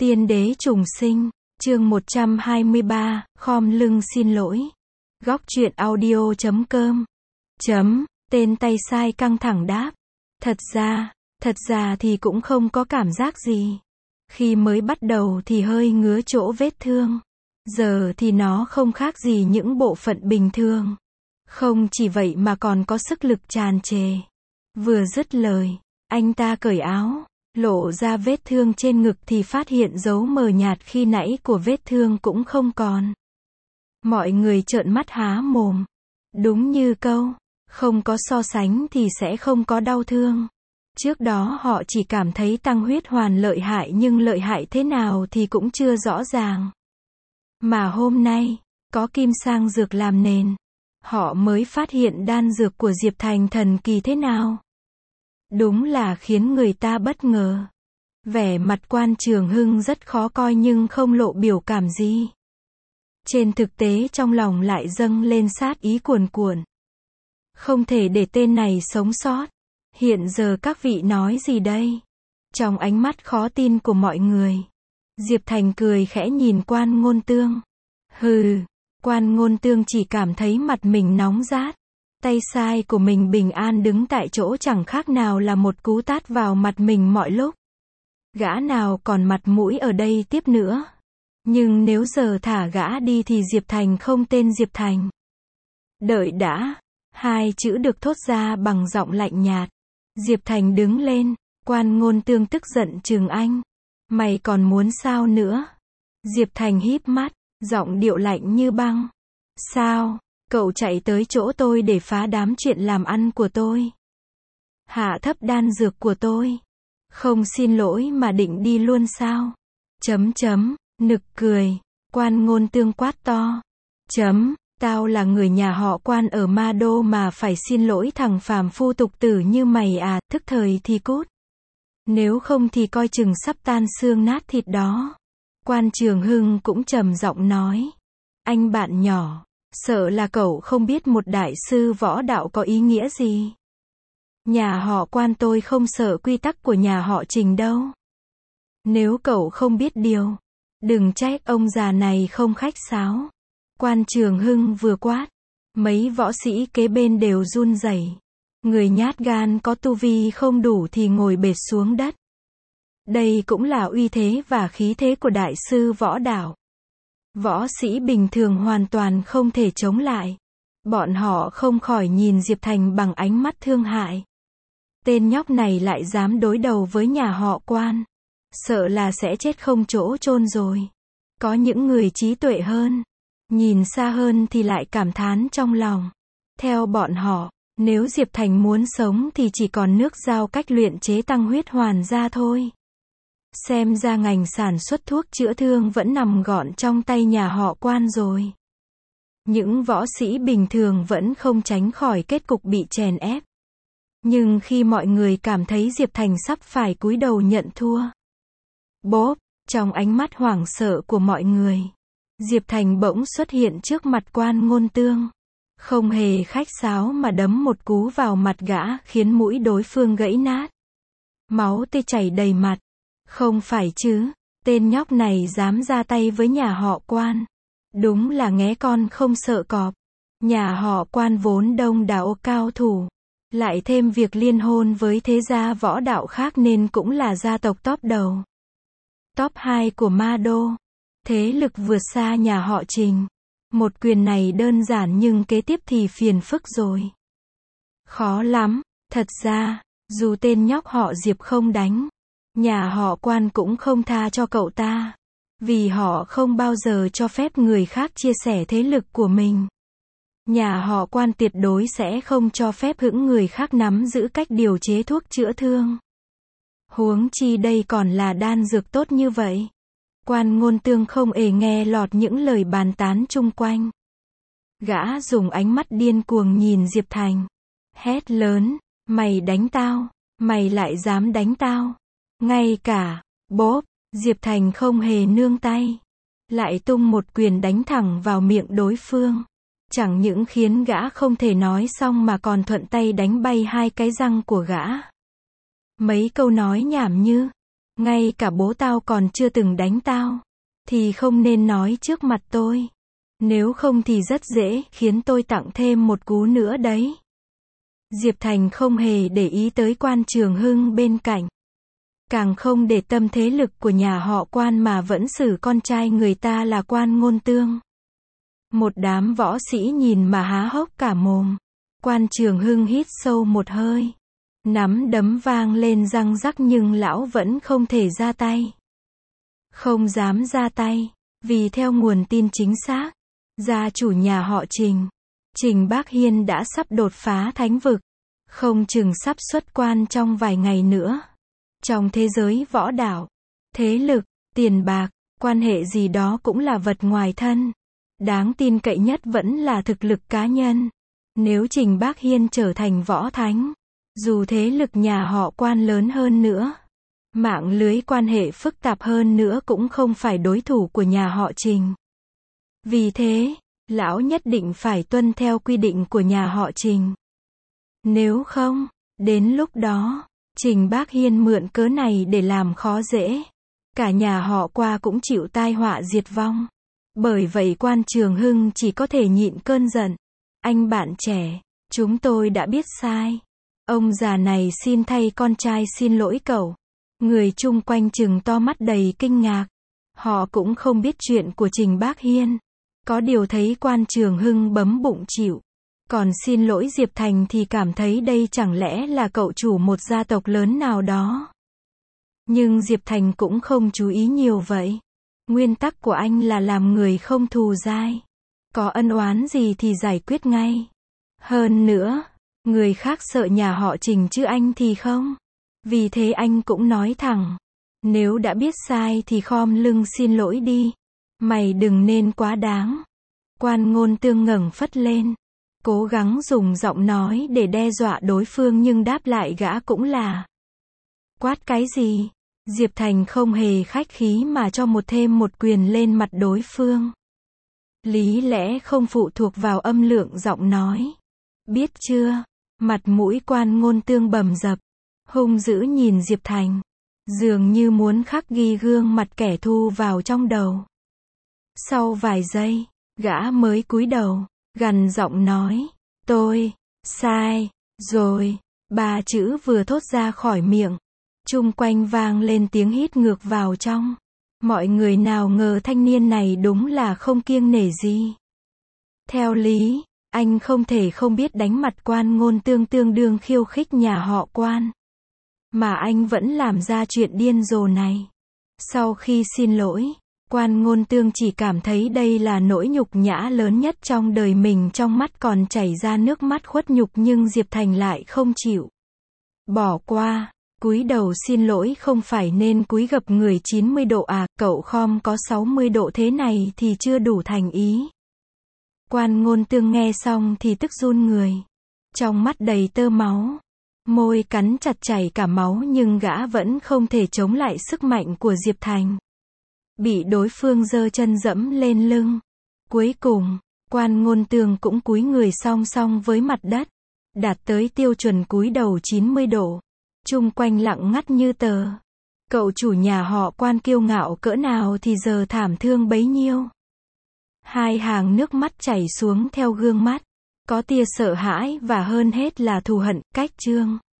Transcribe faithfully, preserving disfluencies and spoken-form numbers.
Tiên đế trùng sinh, chương một trăm hai mươi ba, khom lưng xin lỗi. Góc truyện audio chấm com. Chấm, tên tay sai căng thẳng đáp. Thật ra, thật ra thì cũng không có cảm giác gì. Khi mới bắt đầu thì hơi ngứa chỗ vết thương. Giờ thì nó không khác gì những bộ phận bình thường. Không chỉ vậy mà còn có sức lực tràn trề. Vừa dứt lời, anh ta cởi áo, lộ ra vết thương trên ngực thì phát hiện dấu mờ nhạt khi nãy của vết thương cũng không còn. Mọi người trợn mắt há mồm. Đúng như câu, không có so sánh thì sẽ không có đau thương. Trước đó họ chỉ cảm thấy tăng huyết hoàn lợi hại nhưng lợi hại thế nào thì cũng chưa rõ ràng. Mà hôm nay, có kim sang dược làm nền, họ mới phát hiện đan dược của Diệp Thành thần kỳ thế nào. Đúng là khiến người ta bất ngờ. Vẻ mặt Quan Trường Hưng rất khó coi nhưng không lộ biểu cảm gì. Trên thực tế trong lòng lại dâng lên sát ý cuồn cuộn. Không thể để tên này sống sót. Hiện giờ các vị nói gì đây? Trong ánh mắt khó tin của mọi người, Diệp Thành cười khẽ nhìn Quan Ngôn Tương. Hừ, Quan Ngôn Tương chỉ cảm thấy mặt mình nóng rát. Tay sai của mình bình an đứng tại chỗ chẳng khác nào là một cú tát vào mặt mình mọi lúc. Gã nào còn mặt mũi ở đây tiếp nữa. Nhưng nếu giờ thả gã đi thì Diệp Thành không tên Diệp Thành. Đợi đã. Hai chữ được thốt ra bằng giọng lạnh nhạt. Diệp Thành đứng lên. Quan Ngôn Tương tức giận trừng anh. Mày còn muốn sao nữa? Diệp Thành híp mắt, giọng điệu lạnh như băng. Sao? Cậu chạy tới chỗ tôi để phá đám chuyện làm ăn của tôi. Hạ thấp đan dược của tôi. Không xin lỗi mà định đi luôn sao? Chấm chấm, nực cười. Quan Ngôn Tương quát to. Chấm, tao là người nhà họ Quan ở Ma Đô mà phải xin lỗi thằng phàm phu tục tử như mày à, thức thời thì cút. Nếu không thì coi chừng sắp tan xương nát thịt đó. Quan Trường Hưng cũng trầm giọng nói. Anh bạn nhỏ. Sợ là cậu không biết một đại sư võ đạo có ý nghĩa gì. Nhà họ Quan tôi không sợ quy tắc của nhà họ Trình đâu. Nếu cậu không biết điều, đừng trách ông già này không khách sáo. Quan Trường Hưng vừa quát, mấy võ sĩ kế bên đều run rẩy. Người nhát gan có tu vi không đủ thì ngồi bệt xuống đất. Đây cũng là uy thế và khí thế của đại sư võ đạo. Võ sĩ bình thường hoàn toàn không thể chống lại. Bọn họ không khỏi nhìn Diệp Thành bằng ánh mắt thương hại. Tên nhóc này lại dám đối đầu với nhà họ Quan. Sợ là sẽ chết không chỗ chôn rồi. Có những người trí tuệ hơn, nhìn xa hơn thì lại cảm thán trong lòng. Theo bọn họ, nếu Diệp Thành muốn sống thì chỉ còn nước giao cách luyện chế tăng huyết hoàn ra thôi. Xem ra ngành sản xuất thuốc chữa thương vẫn nằm gọn trong tay nhà họ Quan rồi. Những võ sĩ bình thường vẫn không tránh khỏi kết cục bị chèn ép. Nhưng khi mọi người cảm thấy Diệp Thành sắp phải cúi đầu nhận thua. Bốp, trong ánh mắt hoảng sợ của mọi người, Diệp Thành bỗng xuất hiện trước mặt Quan Ngôn Tương. Không hề khách sáo mà đấm một cú vào mặt gã khiến mũi đối phương gãy nát. Máu tươi chảy đầy mặt. Không phải chứ, tên nhóc này dám ra tay với nhà họ Quan. Đúng là nghé con không sợ cọp. Nhà họ Quan vốn đông đảo cao thủ. Lại thêm việc liên hôn với thế gia võ đạo khác nên cũng là gia tộc top đầu. Top hai của Ma Đô. Thế lực vượt xa nhà họ Trình. Một quyền này đơn giản nhưng kế tiếp thì phiền phức rồi. Khó lắm, thật ra, dù tên nhóc họ Diệp không đánh, nhà họ Quan cũng không tha cho cậu ta. Vì họ không bao giờ cho phép người khác chia sẻ thế lực của mình. Nhà họ Quan tuyệt đối sẽ không cho phép hững người khác nắm giữ cách điều chế thuốc chữa thương. Huống chi đây còn là đan dược tốt như vậy. Quan Ngôn Tương không hề nghe lọt những lời bàn tán chung quanh. Gã dùng ánh mắt điên cuồng nhìn Diệp Thành. Hét lớn, mày đánh tao, mày lại dám đánh tao. Ngay cả, bốp, Diệp Thành không hề nương tay. Lại tung một quyền đánh thẳng vào miệng đối phương. Chẳng những khiến gã không thể nói xong mà còn thuận tay đánh bay hai cái răng của gã. Mấy câu nói nhảm như, Ngay cả bố tao còn chưa từng đánh tao. Thì không nên nói trước mặt tôi. Nếu không thì rất dễ khiến tôi tặng thêm một cú nữa đấy. Diệp Thành không hề để ý tới Quan Trường Hưng bên cạnh. Càng không để tâm thế lực của nhà họ Quan mà vẫn xử con trai người ta là Quan Ngôn Tương. Một đám võ sĩ nhìn mà há hốc cả mồm. Quan Trường Hưng hít sâu một hơi. Nắm đấm vang lên răng rắc nhưng lão vẫn không thể ra tay. Không dám ra tay, vì theo nguồn tin chính xác, gia chủ nhà họ Trình, Trình Bác Hiên đã sắp đột phá thánh vực. Không chừng sắp xuất quan trong vài ngày nữa. Trong thế giới võ đạo, thế lực, tiền bạc, quan hệ gì đó cũng là vật ngoài thân. Đáng tin cậy nhất vẫn là thực lực cá nhân. Nếu Trình Bác Hiên trở thành võ thánh, dù thế lực nhà họ Quan lớn hơn nữa, mạng lưới quan hệ phức tạp hơn nữa cũng không phải đối thủ của nhà họ Trình. Vì thế, lão nhất định phải tuân theo quy định của nhà họ Trình. Nếu không, đến lúc đó, Trình Bác Hiên mượn cớ này để làm khó dễ. Cả nhà họ Qua cũng chịu tai họa diệt vong. Bởi vậy Quan Trường Hưng chỉ có thể nhịn cơn giận. Anh bạn trẻ, chúng tôi đã biết sai. Ông già này xin thay con trai xin lỗi cậu. Người chung quanh chừng to mắt đầy kinh ngạc. Họ cũng không biết chuyện của Trình Bác Hiên. Có điều thấy Quan Trường Hưng bấm bụng chịu. Còn xin lỗi Diệp Thành thì cảm thấy đây chẳng lẽ là cậu chủ một gia tộc lớn nào đó. Nhưng Diệp Thành cũng không chú ý nhiều vậy. Nguyên tắc của anh là làm người không thù dai. Có ân oán gì thì giải quyết ngay. Hơn nữa, người khác sợ nhà họ Trình chứ anh thì không. Vì thế anh cũng nói thẳng. Nếu đã biết sai thì khom lưng xin lỗi đi. Mày đừng nên quá đáng. Quan Ngôn Tương ngẩng phất lên. Cố gắng dùng giọng nói để đe dọa đối phương nhưng đáp lại gã cũng là. Quát cái gì? Diệp Thành không hề khách khí mà cho một thêm một quyền lên mặt đối phương. Lý lẽ không phụ thuộc vào âm lượng giọng nói. Biết chưa? Mặt mũi Quan Ngôn Tương bầm dập. Hung dữ nhìn Diệp Thành. Dường như muốn khắc ghi gương mặt kẻ thù vào trong đầu. Sau vài giây, gã mới cúi đầu, gằn giọng nói. Tôi, sai, rồi. Ba chữ vừa thốt ra khỏi miệng. Chung quanh vang lên tiếng hít ngược vào trong. Mọi người nào ngờ thanh niên này đúng là không kiêng nể gì. Theo lý, anh không thể không biết đánh mặt Quan Ngôn Tương tương đương khiêu khích nhà họ Quan. Mà anh vẫn làm ra chuyện điên rồ này. Sau khi xin lỗi, Quan Ngôn Tương chỉ cảm thấy đây là nỗi nhục nhã lớn nhất trong đời mình, trong mắt còn chảy ra nước mắt khuất nhục nhưng Diệp Thành lại không chịu. Bỏ qua, cúi đầu xin lỗi không phải nên cúi gập người chín mươi độ à, cậu khom có sáu mươi độ thế này thì chưa đủ thành ý. Quan Ngôn Tương nghe xong thì tức run người. Trong mắt đầy tơ máu. Môi cắn chặt chảy cả máu nhưng gã vẫn không thể chống lại sức mạnh của Diệp Thành. Bị đối phương giơ chân dẫm lên lưng. Cuối cùng, Quan Ngôn Tương cũng cúi người song song với mặt đất. Đạt tới tiêu chuẩn cúi đầu chín mươi độ. Chung quanh lặng ngắt như tờ. Cậu chủ nhà họ Quan kiêu ngạo cỡ nào thì giờ thảm thương bấy nhiêu. Hai hàng nước mắt chảy xuống theo gương mắt. Có tia sợ hãi và hơn hết là thù hận, cách trương.